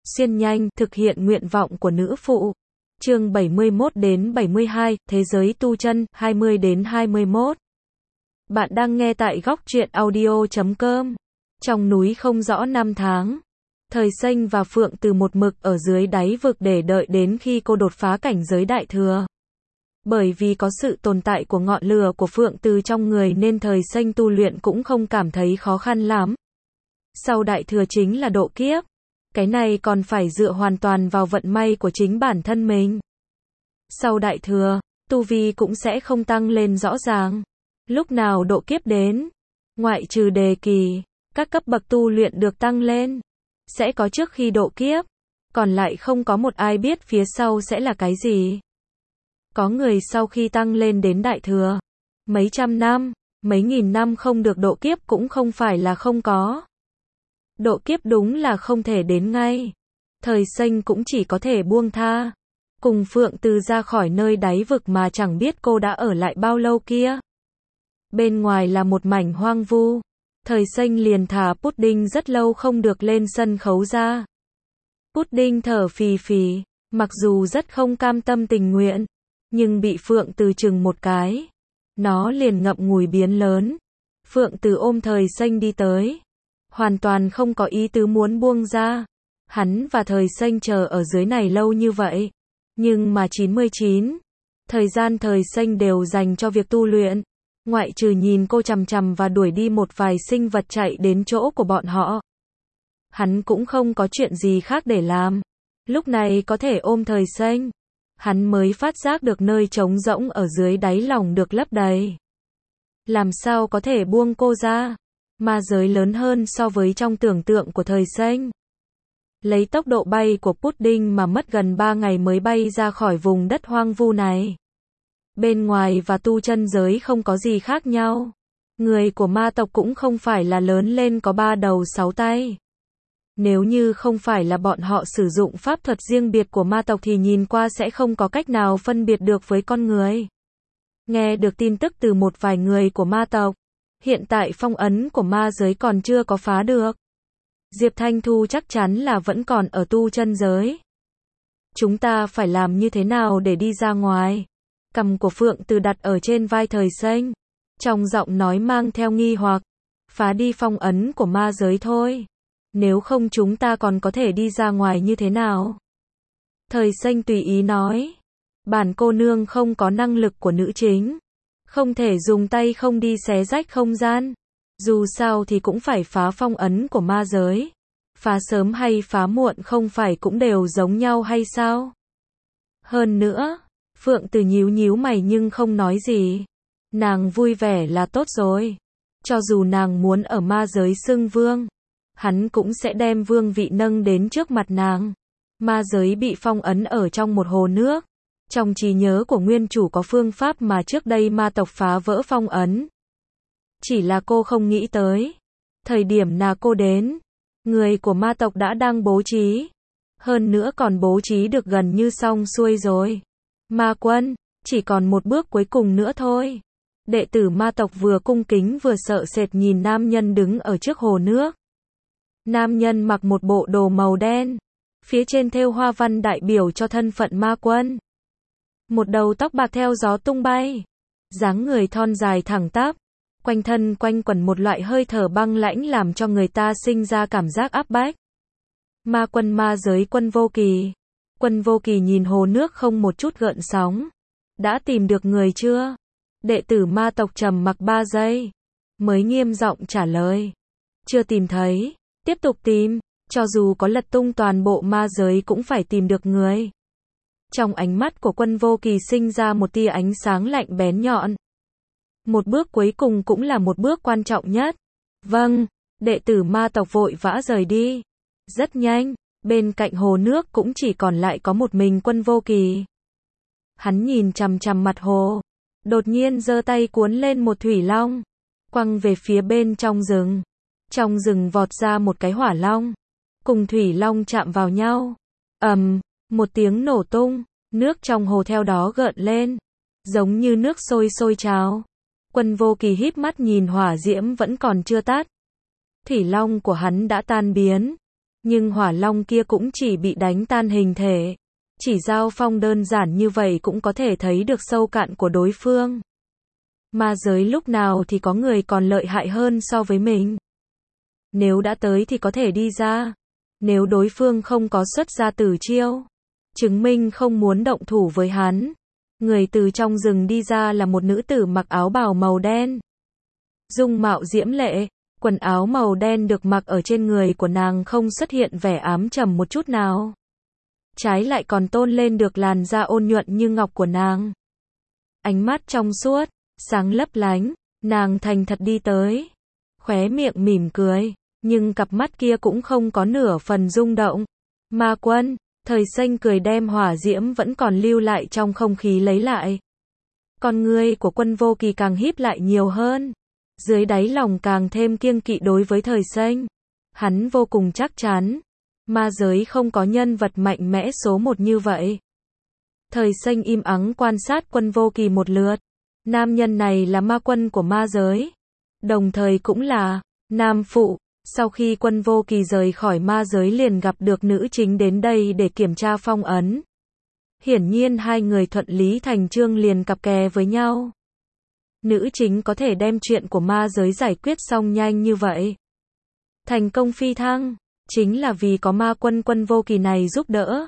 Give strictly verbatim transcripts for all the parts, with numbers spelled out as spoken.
xuyên nhanh, thực hiện nguyện vọng của nữ phụ. Chương bảy mươi mốt đến bảy mươi hai, Thế giới tu chân, hai mươi đến hai mươi mốt. Bạn đang nghe tại góc truyện audio chấm com. Trong núi không rõ năm tháng. Thời Xanh và Phượng Từ một mực ở dưới đáy vực để đợi đến khi cô đột phá cảnh giới đại thừa. Bởi vì có sự tồn tại của ngọn lửa của Phượng Từ trong người nên Thời Xanh tu luyện cũng không cảm thấy khó khăn lắm. Sau đại thừa chính là độ kiếp. Cái này còn phải dựa hoàn toàn vào vận may của chính bản thân mình. Sau đại thừa, tu vi cũng sẽ không tăng lên rõ ràng. Lúc nào độ kiếp đến, ngoại trừ đề kỳ, các cấp bậc tu luyện được tăng lên, sẽ có trước khi độ kiếp, còn lại không có một ai biết phía sau sẽ là cái gì. Có người sau khi tăng lên đến đại thừa, mấy trăm năm, mấy nghìn năm không được độ kiếp cũng không phải là không có. Độ kiếp đúng là không thể đến ngay. Thời Xanh cũng chỉ có thể buông tha. Cùng Phượng Từ ra khỏi nơi đáy vực mà chẳng biết cô đã ở lại bao lâu kia. Bên ngoài là một mảnh hoang vu. Thời Xanh liền thả Pudding rất lâu không được lên sân khấu ra. Pudding thở phì phì, mặc dù rất không cam tâm tình nguyện, nhưng bị Phượng Từ chừng một cái. Nó liền ngậm ngùi biến lớn. Phượng Từ ôm Thời Xanh đi tới. Hoàn toàn không có ý tứ muốn buông ra. Hắn và Thời Xanh chờ ở dưới này lâu như vậy. Nhưng mà chín mươi chín. Thời gian Thời Xanh đều dành cho việc tu luyện. Ngoại trừ nhìn cô chằm chằm và đuổi đi một vài sinh vật chạy đến chỗ của bọn họ. Hắn cũng không có chuyện gì khác để làm. Lúc này có thể ôm Thời Xanh. Hắn mới phát giác được nơi trống rỗng ở dưới đáy lòng được lấp đầy. Làm sao có thể buông cô ra? Ma giới lớn hơn so với trong tưởng tượng của Thời Xanh. Lấy tốc độ bay của Pudding mà mất gần ba ngày mới bay ra khỏi vùng đất hoang vu này. Bên ngoài và tu chân giới không có gì khác nhau. Người của ma tộc cũng không phải là lớn lên có ba đầu sáu tay. Nếu như không phải là bọn họ sử dụng pháp thuật riêng biệt của ma tộc thì nhìn qua sẽ không có cách nào phân biệt được với con người. Nghe được tin tức từ một vài người của ma tộc. Hiện tại phong ấn của ma giới còn chưa có phá được. Diệp Thanh Thu chắc chắn là vẫn còn ở tu chân giới. Chúng ta phải làm như thế nào để đi ra ngoài? Cằm của Phượng Từ đặt ở trên vai Thời Xanh. Trong giọng nói mang theo nghi hoặc. Phá đi phong ấn của ma giới thôi. Nếu không chúng ta còn có thể đi ra ngoài như thế nào? Thời Xanh tùy ý nói. Bản cô nương không có năng lực của nữ chính. Không thể dùng tay không đi xé rách không gian. Dù sao thì cũng phải phá phong ấn của ma giới. Phá sớm hay phá muộn không phải cũng đều giống nhau hay sao? Hơn nữa, Phượng Từ nhíu nhíu mày nhưng không nói gì. Nàng vui vẻ là tốt rồi. Cho dù nàng muốn ở ma giới xưng vương, hắn cũng sẽ đem vương vị nâng đến trước mặt nàng. Ma giới bị phong ấn ở trong một hồ nước. Trong trí nhớ của nguyên chủ có phương pháp mà trước đây ma tộc phá vỡ phong ấn. Chỉ là cô không nghĩ tới. Thời điểm nào cô đến, người của ma tộc đã đang bố trí. Hơn nữa còn bố trí được gần như xong xuôi rồi. Ma quân, chỉ còn một bước cuối cùng nữa thôi. Đệ tử ma tộc vừa cung kính vừa sợ sệt nhìn nam nhân đứng ở trước hồ nước. Nam nhân mặc một bộ đồ màu đen. Phía trên thêu hoa văn đại biểu cho thân phận ma quân. Một đầu tóc bạc theo gió tung bay. Dáng người thon dài thẳng tắp. Quanh thân quanh quẩn một loại hơi thở băng lãnh làm cho người ta sinh ra cảm giác áp bách. Ma quân ma giới Quân Vô Kỳ. Quân Vô Kỳ nhìn hồ nước không một chút gợn sóng. Đã tìm được người chưa? Đệ tử ma tộc trầm mặc ba giây. Mới nghiêm giọng trả lời. Chưa tìm thấy. Tiếp tục tìm. Cho dù có lật tung toàn bộ ma giới cũng phải tìm được người. Trong ánh mắt của Quân Vô Kỳ sinh ra một tia ánh sáng lạnh bén nhọn. Một bước cuối cùng cũng là một bước quan trọng nhất. Vâng, đệ tử ma tộc vội vã rời đi. Rất nhanh, bên cạnh hồ nước cũng chỉ còn lại có một mình Quân Vô Kỳ. Hắn nhìn chằm chằm mặt hồ. Đột nhiên giơ tay cuốn lên một thủy long. Quăng về phía bên trong rừng. Trong rừng vọt ra một cái hỏa long. Cùng thủy long chạm vào nhau. ầm, um, một tiếng nổ tung. Nước trong hồ theo đó gợn lên. Giống như nước sôi sôi trào. Quân Vô Kỳ híp mắt nhìn hỏa diễm vẫn còn chưa tắt. Thủy long của hắn đã tan biến. Nhưng hỏa long kia cũng chỉ bị đánh tan hình thể. Chỉ giao phong đơn giản như vậy cũng có thể thấy được sâu cạn của đối phương. Ma giới lúc nào thì có người còn lợi hại hơn so với mình. Nếu đã tới thì có thể đi ra. Nếu đối phương không có xuất ra tử chiêu, chứng minh không muốn động thủ với hắn. Người từ trong rừng đi ra là một nữ tử mặc áo bào màu đen. Dung mạo diễm lệ, quần áo màu đen được mặc ở trên người của nàng không xuất hiện vẻ ám trầm một chút nào. Trái lại còn tôn lên được làn da ôn nhuận như ngọc của nàng. Ánh mắt trong suốt, sáng lấp lánh, nàng thành thật đi tới. Khóe miệng mỉm cười, nhưng cặp mắt kia cũng không có nửa phần rung động. Ma Quân, Thời Xanh cười đem hỏa diễm vẫn còn lưu lại trong không khí lấy lại. Con ngươi của Quân Vô Kỳ càng híp lại nhiều hơn. Dưới đáy lòng càng thêm kiêng kỵ đối với Thời Xanh. Hắn vô cùng chắc chắn. Ma giới không có nhân vật mạnh mẽ số một như vậy. Thời Xanh im ắng quan sát Quân Vô Kỳ một lượt. Nam nhân này là ma quân của ma giới. Đồng thời cũng là nam phụ. Sau khi Quân Vô Kỳ rời khỏi ma giới liền gặp được nữ chính đến đây để kiểm tra phong ấn. Hiển nhiên hai người thuận lý thành chương liền cặp kè với nhau. Nữ chính có thể đem chuyện của ma giới giải quyết xong nhanh như vậy. Thành công phi thăng, chính là vì có ma quân Quân Vô Kỳ này giúp đỡ.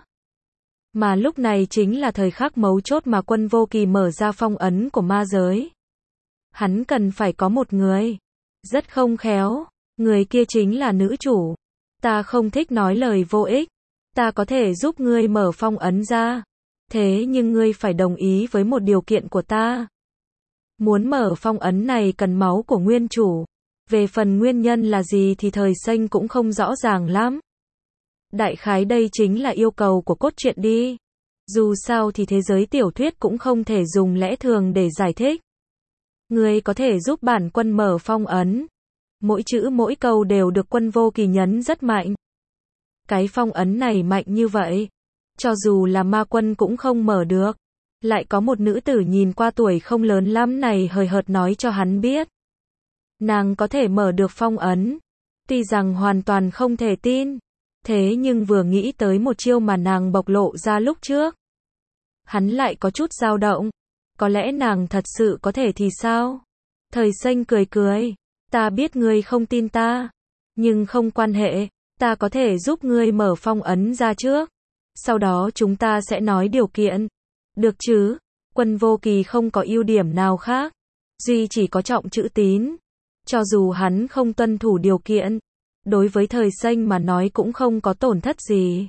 Mà lúc này chính là thời khắc mấu chốt mà Quân Vô Kỳ mở ra phong ấn của ma giới. Hắn cần phải có một người. Rất không khéo. Người kia chính là nữ chủ. Ta không thích nói lời vô ích. Ta có thể giúp ngươi mở phong ấn ra. Thế nhưng ngươi phải đồng ý với một điều kiện của ta. Muốn mở phong ấn này cần máu của nguyên chủ. Về phần nguyên nhân là gì thì Thời Xanh cũng không rõ ràng lắm. Đại khái đây chính là yêu cầu của cốt truyện đi. Dù sao thì thế giới tiểu thuyết cũng không thể dùng lẽ thường để giải thích. Ngươi có thể giúp bản quân mở phong ấn. Mỗi chữ mỗi câu đều được Quân Vô Kỳ nhấn rất mạnh. Cái phong ấn này mạnh như vậy. Cho dù là ma quân cũng không mở được. Lại có một nữ tử nhìn qua tuổi không lớn lắm này hời hợt nói cho hắn biết. Nàng có thể mở được phong ấn. Tuy rằng hoàn toàn không thể tin. Thế nhưng vừa nghĩ tới một chiêu mà nàng bộc lộ ra lúc trước. Hắn lại có chút dao động. Có lẽ nàng thật sự có thể thì sao? Thời Xanh cười cười. Ta biết ngươi không tin ta. Nhưng không quan hệ. Ta có thể giúp ngươi mở phong ấn ra trước. Sau đó chúng ta sẽ nói điều kiện. Được chứ? Quân Vô Kỳ không có ưu điểm nào khác. Duy chỉ có trọng chữ tín. Cho dù hắn không tuân thủ điều kiện. Đối với Thời Xanh mà nói cũng không có tổn thất gì.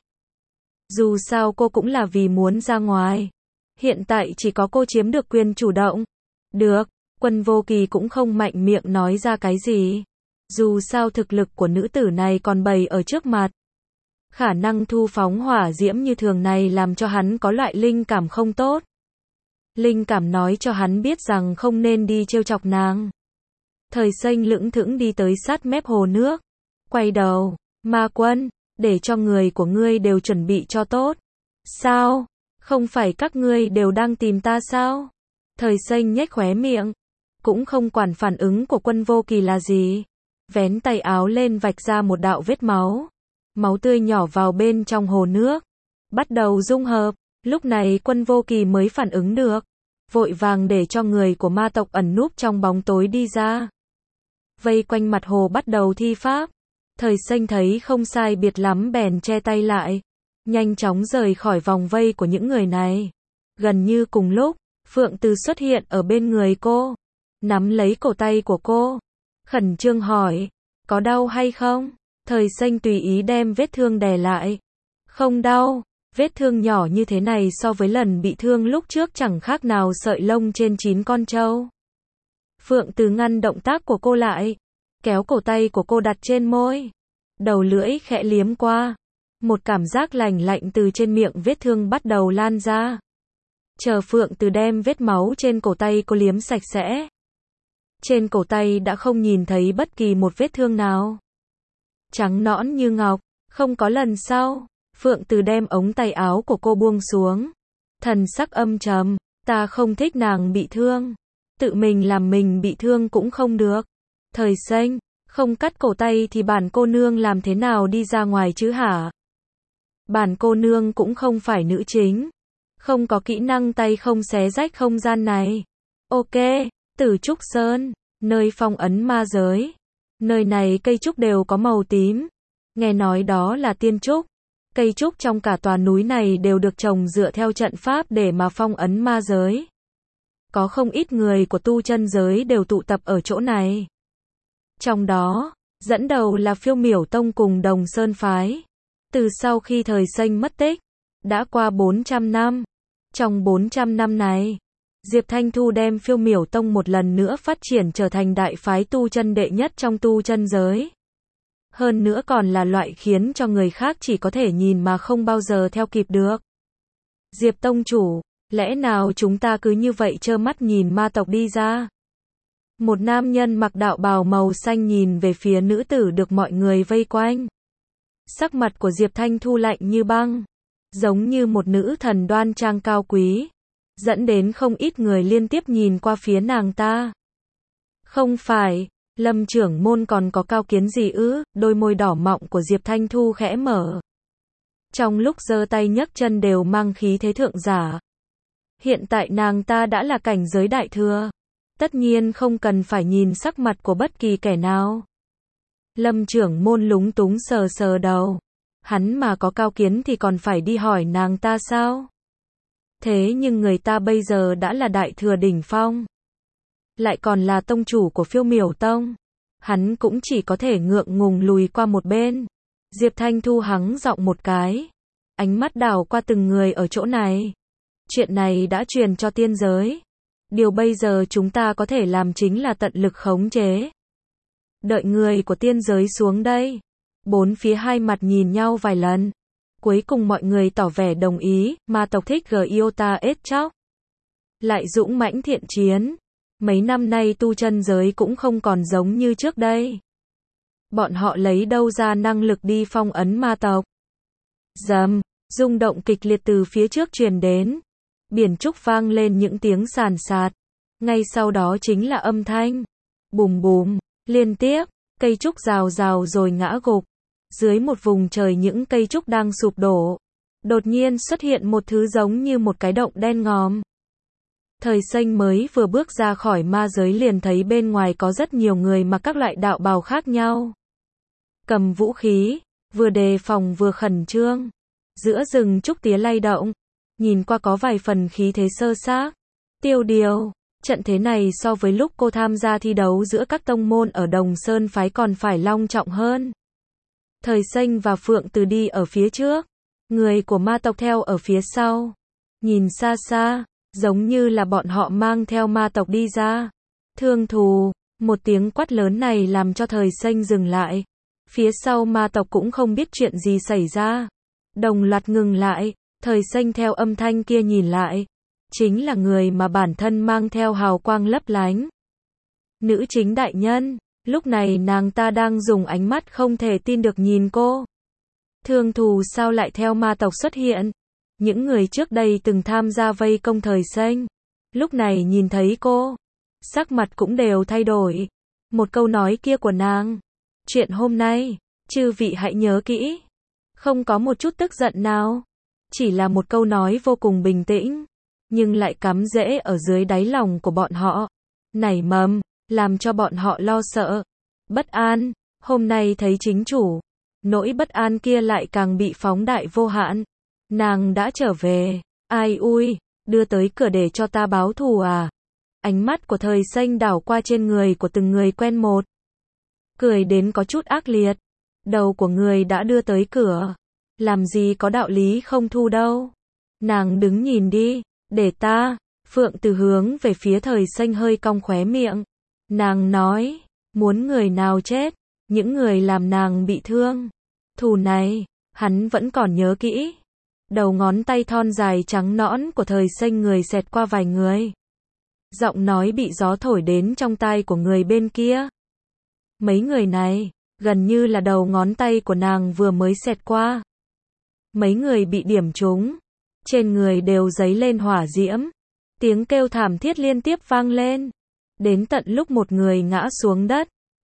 Dù sao cô cũng là vì muốn ra ngoài. Hiện tại chỉ có cô chiếm được quyền chủ động. Được, Quân Vô Kỳ cũng không mạnh miệng nói ra cái gì. Dù sao thực lực của nữ tử này còn bày ở trước mặt. Khả năng thu phóng hỏa diễm như thường này làm cho hắn có loại linh cảm không tốt. Linh cảm nói cho hắn biết rằng không nên đi trêu chọc nàng. Thời Xanh lững thững đi tới sát mép hồ nước. Quay đầu, Ma Quân, để cho người của ngươi đều chuẩn bị cho tốt. Sao? Không phải các ngươi đều đang tìm ta sao? Thời Xanh nhếch khóe miệng. Cũng không quản phản ứng của Quân Vô Kỳ là gì. Vén tay áo lên vạch ra một đạo vết máu. Máu tươi nhỏ vào bên trong hồ nước. Bắt đầu dung hợp. Lúc này Quân Vô Kỳ mới phản ứng được. Vội vàng để cho người của ma tộc ẩn núp trong bóng tối đi ra. Vây quanh mặt hồ bắt đầu thi pháp. Thời Xanh thấy không sai biệt lắm bèn che tay lại. Nhanh chóng rời khỏi vòng vây của những người này. Gần như cùng lúc, Phượng Từ xuất hiện ở bên người cô. Nắm lấy cổ tay của cô. Khẩn trương hỏi. Có đau hay không? Thời Xanh tùy ý đem vết thương đè lại. Không đau. Vết thương nhỏ như thế này so với lần bị thương lúc trước chẳng khác nào sợi lông trên chín con trâu. Phượng Từ ngăn động tác của cô lại. Kéo cổ tay của cô đặt trên môi. Đầu lưỡi khẽ liếm qua. Một cảm giác lành lạnh từ trên miệng vết thương bắt đầu lan ra. Chờ Phượng Từ đem vết máu trên cổ tay cô liếm sạch sẽ. Trên cổ tay đã không nhìn thấy bất kỳ một vết thương nào. Trắng nõn như ngọc, không có lần sau. Phượng Từ đem ống tay áo của cô buông xuống. Thần sắc âm trầm, ta không thích nàng bị thương. Tự mình làm mình bị thương cũng không được. Thời Xanh, Không cắt cổ tay thì bản cô nương làm thế nào đi ra ngoài chứ hả? Bản cô nương cũng không phải nữ chính. Không có kỹ năng tay không xé rách không gian này. Ok, Tử Trúc Sơn, nơi phong ấn ma giới. Nơi này cây trúc đều có màu tím. Nghe nói đó là tiên trúc. Cây trúc trong cả tòa núi này đều được trồng dựa theo trận pháp để mà phong ấn ma giới. Có không ít người của tu chân giới đều tụ tập ở chỗ này. Trong đó, dẫn đầu là Phiêu Miểu Tông cùng Đồng Sơn Phái. Từ sau khi thời Xanh mất tích, đã qua bốn trăm năm. Trong bốn trăm năm này, Diệp Thanh Thu đem Phiêu Miểu Tông một lần nữa phát triển trở thành đại phái tu chân đệ nhất trong tu chân giới. Hơn nữa còn là loại khiến cho người khác chỉ có thể nhìn mà không bao giờ theo kịp được. Diệp Tông chủ, lẽ nào chúng ta cứ như vậy trơ mắt nhìn ma tộc đi ra? Một nam nhân mặc đạo bào màu xanh nhìn về phía nữ tử được mọi người vây quanh. Sắc mặt của Diệp Thanh Thu lạnh như băng, giống như một nữ thần đoan trang cao quý, dẫn đến không ít người liên tiếp nhìn qua phía nàng ta. Không phải, Lâm trưởng môn còn có cao kiến gì ư? Đôi môi đỏ mọng của Diệp Thanh Thu khẽ mở. Trong lúc giơ tay nhấc chân đều mang khí thế thượng giả. Hiện tại nàng ta đã là cảnh giới đại thừa. Tất nhiên không cần phải nhìn sắc mặt của bất kỳ kẻ nào. Lâm trưởng môn lúng túng sờ sờ đầu. Hắn mà có cao kiến thì còn phải đi hỏi nàng ta sao? Thế nhưng người ta bây giờ đã là đại thừa đỉnh phong. Lại còn là tông chủ của Phiêu Miểu Tông. Hắn cũng chỉ có thể ngượng ngùng lùi qua một bên. Diệp Thanh Thu hắng giọng một cái. Ánh mắt đảo qua từng người ở chỗ này. Chuyện này đã truyền cho tiên giới. Điều bây giờ chúng ta có thể làm chính là tận lực khống chế. Đợi người của tiên giới xuống đây. Bốn phía hai mặt nhìn nhau vài lần. Cuối cùng mọi người tỏ vẻ đồng ý, ma tộc thích Giota ết chóc. Lại dũng mãnh thiện chiến. Mấy năm nay tu chân giới cũng không còn giống như trước đây. Bọn họ lấy đâu ra năng lực đi phong ấn ma tộc. Dầm, rung động kịch liệt từ phía trước truyền đến. Biển trúc vang lên những tiếng sàn sạt. Ngay sau đó chính là âm thanh. Bùm bùm, liên tiếp, cây trúc rào rào rồi ngã gục. Dưới một vùng trời những cây trúc đang sụp đổ. Đột nhiên xuất hiện một thứ giống như một cái động đen ngòm. Thời Xanh mới vừa bước ra khỏi ma giới liền thấy bên ngoài có rất nhiều người mặc các loại đạo bào khác nhau. Cầm vũ khí, vừa đề phòng vừa khẩn trương. Giữa rừng trúc tía lay động. Nhìn qua có vài phần khí thế sơ xác. Tiêu Điều, trận thế này so với lúc cô tham gia thi đấu giữa các tông môn ở Đồng Sơn Phái còn phải long trọng hơn. Thời Xanh và Phượng Từ đi ở phía trước. Người của ma tộc theo ở phía sau. Nhìn xa xa, giống như là bọn họ mang theo ma tộc đi ra. Thương thù, một tiếng quát lớn này làm cho Thời Xanh dừng lại. Phía sau ma tộc cũng không biết chuyện gì xảy ra. Đồng loạt ngừng lại, Thời Xanh theo âm thanh kia nhìn lại. Chính là người mà bản thân mang theo hào quang lấp lánh. Nữ chính đại nhân, lúc này nàng ta đang dùng ánh mắt không thể tin được nhìn cô. Thương thù sao lại theo ma tộc xuất hiện? Những người trước đây từng tham gia vây công Thời Xanh. Lúc này nhìn thấy cô, sắc mặt cũng đều thay đổi. Một câu nói kia của nàng. Chuyện hôm nay, chư vị hãy nhớ kỹ. Không có một chút tức giận nào. Chỉ là một câu nói vô cùng bình tĩnh. Nhưng lại cắm rễ ở dưới đáy lòng của bọn họ. Nảy mầm, làm cho bọn họ lo sợ. Bất an, hôm nay thấy chính chủ. Nỗi bất an kia lại càng bị phóng đại vô hạn. Nàng đã trở về. Ai ui, đưa tới cửa để cho ta báo thù à? Ánh mắt của Thời Xanh đảo qua trên người của từng người quen một. Cười đến có chút ác liệt. Đầu của người đã đưa tới cửa. Làm gì có đạo lý không thu đâu. Nàng đứng nhìn đi, để ta. Phượng Từ hướng về phía Thời Xanh hơi cong khóe miệng. Nàng nói, muốn người nào chết, những người làm nàng bị thương. Thù này, hắn vẫn còn nhớ kỹ. Đầu ngón tay thon dài trắng nõn của Thời Xanh người xẹt qua vài người. Giọng nói bị gió thổi đến trong tai của người bên kia. Mấy người này, gần như là đầu ngón tay của nàng vừa mới xẹt qua. Mấy người bị điểm trúng. Trên người đều dấy lên hỏa diễm. Tiếng kêu thảm thiết liên tiếp vang lên. Đến tận lúc một người ngã xuống đất.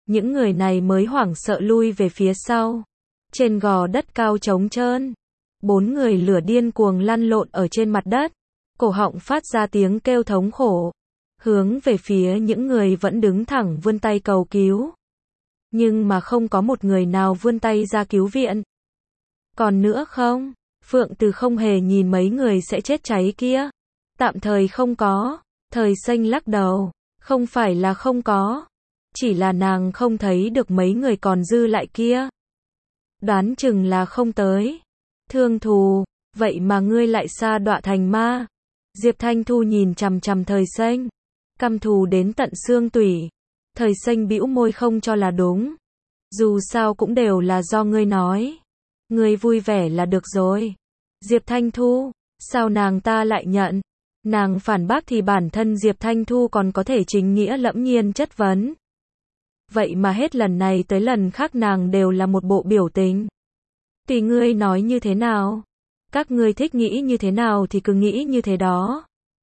những người này mới hoảng sợ lui về phía sau. Trên gò đất cao trống trơn, bốn người lửa điên cuồng lăn lộn ở trên mặt đất, cổ họng phát ra tiếng kêu thống khổ, hướng về phía những người vẫn đứng thẳng vươn tay cầu cứu. Nhưng mà không có một người nào vươn tay ra cứu viện. Còn nữa không? Phượng Từ không hề nhìn mấy người sẽ chết cháy kia. Tạm thời không có. Thời Xanh lắc đầu. Không phải là không có. Chỉ là nàng không thấy được mấy người còn dư lại kia. Đoán chừng là không tới. Thương thù, vậy mà ngươi lại sa đọa thành ma. Diệp Thanh Thu nhìn chằm chằm Thời Xanh, căm thù đến tận xương tủy. Thời Xanh bĩu môi không cho là đúng. Dù sao cũng đều là do ngươi nói. Ngươi vui vẻ là được rồi. Diệp Thanh Thu, sao nàng ta lại nhận? Nàng phản bác thì bản thân Diệp Thanh Thu còn có thể chính nghĩa lẫm nhiên chất vấn. Vậy mà hết lần này tới lần khác nàng đều là một bộ biểu tình. Tùy ngươi nói như thế nào. Các ngươi thích nghĩ như thế nào thì cứ nghĩ như thế đó.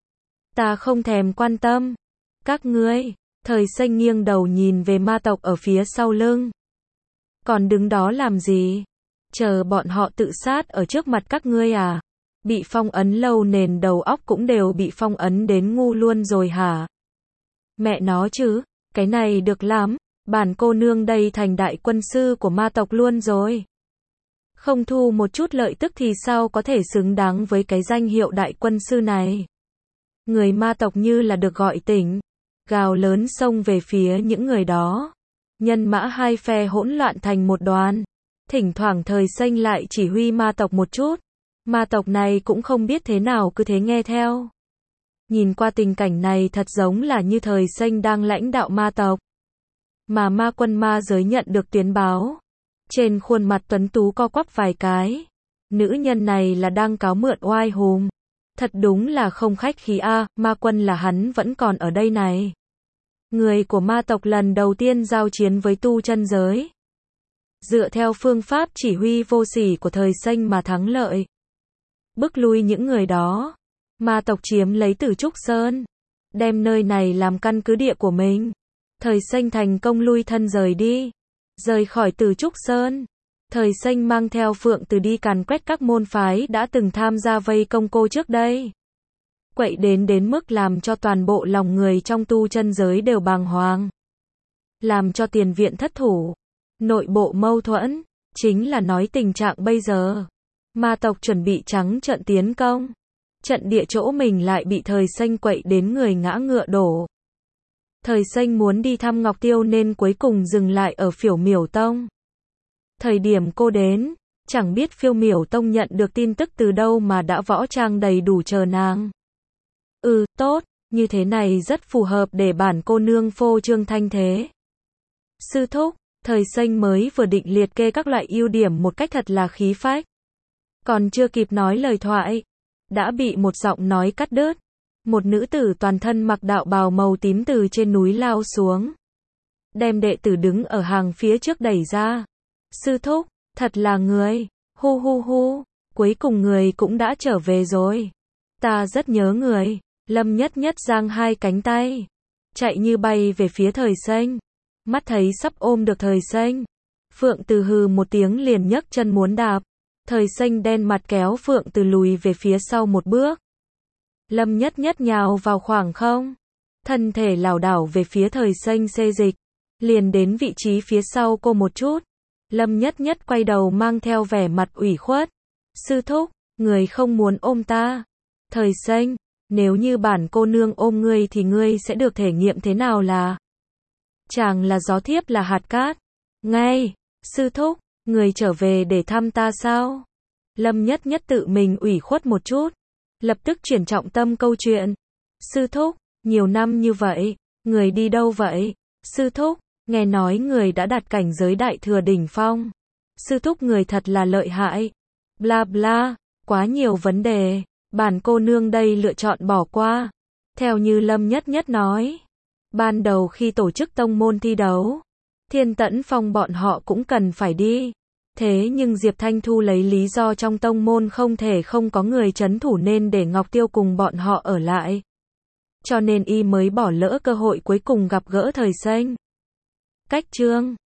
Ta không thèm quan tâm. Các ngươi, Thời Xanh nghiêng đầu nhìn về ma tộc ở phía sau lưng. Còn đứng đó làm gì? Chờ bọn họ tự sát ở trước mặt các ngươi à? Bị phong ấn lâu nền đầu óc cũng đều bị phong ấn đến ngu luôn rồi hả? Mẹ nó chứ, cái này được lắm, bản cô nương đây thành đại quân sư của ma tộc luôn rồi. Không thu một chút lợi tức thì sao có thể xứng đáng với cái danh hiệu đại quân sư này. Người ma tộc như là được gọi tỉnh, gào lớn xông về phía những người đó. Nhân mã hai phe hỗn loạn thành một đoàn. Thỉnh thoảng Thời Xanh lại chỉ huy ma tộc một chút. Ma tộc này cũng không biết thế nào cứ thế nghe theo. Nhìn qua tình cảnh này thật giống là như Thời Xanh đang lãnh đạo ma tộc. Mà ma quân ma giới nhận được tuyến báo. Trên khuôn mặt tuấn tú co quắp vài cái. Nữ nhân này là đang cáo mượn oai hùng. Thật đúng là không khách khí a, à, ma quân là hắn vẫn còn ở đây này. Người của ma tộc lần đầu tiên giao chiến với tu chân giới. Dựa theo phương pháp chỉ huy vô sỉ của Thời Xanh mà thắng lợi. Bức lui những người đó. Ma tộc chiếm lấy Tử Trúc Sơn. Đem nơi này làm căn cứ địa của mình. Thời Xanh thành công lui thân rời đi. Rời khỏi Tử Trúc Sơn. Thời Xanh mang theo Phượng Từ đi càn quét các môn phái đã từng tham gia vây công cô trước đây. Quậy đến đến mức làm cho toàn bộ lòng người trong tu chân giới đều bàng hoàng. Làm cho tiền viện thất thủ. Nội bộ mâu thuẫn. Chính là nói tình trạng bây giờ. Ma tộc chuẩn bị trắng trợn tiến công. Trận địa chỗ mình lại bị Thời Xanh quậy đến người ngã ngựa đổ. Thời Xanh muốn đi thăm Ngọc Tiêu nên cuối cùng dừng lại ở Phiểu Miểu Tông. Thời điểm cô đến, chẳng biết Phiêu Miểu Tông nhận được tin tức từ đâu mà đã võ trang đầy đủ chờ nàng. Ừ, tốt, như thế này rất phù hợp để bản cô nương phô trương thanh thế. Sư thúc, Thời Xanh mới vừa định liệt kê các loại ưu điểm một cách thật là khí phách. Còn chưa kịp nói lời thoại, đã bị một giọng nói cắt đứt. Một nữ tử toàn thân mặc đạo bào màu tím từ trên núi lao xuống. Đem đệ tử đứng ở hàng phía trước đẩy ra. Sư thúc, thật là người, hu hu hu, cuối cùng người cũng đã trở về rồi. Ta rất nhớ người. Lâm Nhất Nhất giang hai cánh tay, chạy như bay về phía Thời Xanh. Mắt thấy sắp ôm được Thời Xanh. Phượng Từ hừ một tiếng liền nhấc chân muốn đạp. Thời Xanh đen mặt kéo Phượng Từ lùi về phía sau một bước. Lâm Nhất Nhất nhào vào khoảng không. Thân thể lảo đảo về phía Thời Xanh xê dịch. Liền đến vị trí phía sau cô một chút. Lâm Nhất Nhất quay đầu mang theo vẻ mặt ủy khuất. Sư thúc, người không muốn ôm ta. Thời Xanh, nếu như bản cô nương ôm ngươi thì ngươi sẽ được thể nghiệm thế nào là. Chàng là gió thiếp là hạt cát. Ngay, sư thúc, người trở về để thăm ta sao? Lâm Nhất Nhất tự mình ủy khuất một chút. Lập tức chuyển trọng tâm câu chuyện. Sư thúc, nhiều năm như vậy, người đi đâu vậy? Sư thúc, nghe nói người đã đạt cảnh giới đại thừa đỉnh phong. Sư thúc người thật là lợi hại. Bla bla, quá nhiều vấn đề. Bản cô nương đây lựa chọn bỏ qua. Theo như Lâm Nhất Nhất nói. Ban đầu khi tổ chức tông môn thi đấu, Thiên Tẫn Phong bọn họ cũng cần phải đi. Thế nhưng Diệp Thanh Thu lấy lý do trong tông môn không thể không có người trấn thủ nên để Ngọc Tiêu cùng bọn họ ở lại. Cho nên y mới bỏ lỡ cơ hội cuối cùng gặp gỡ Thời Xanh. Cách chương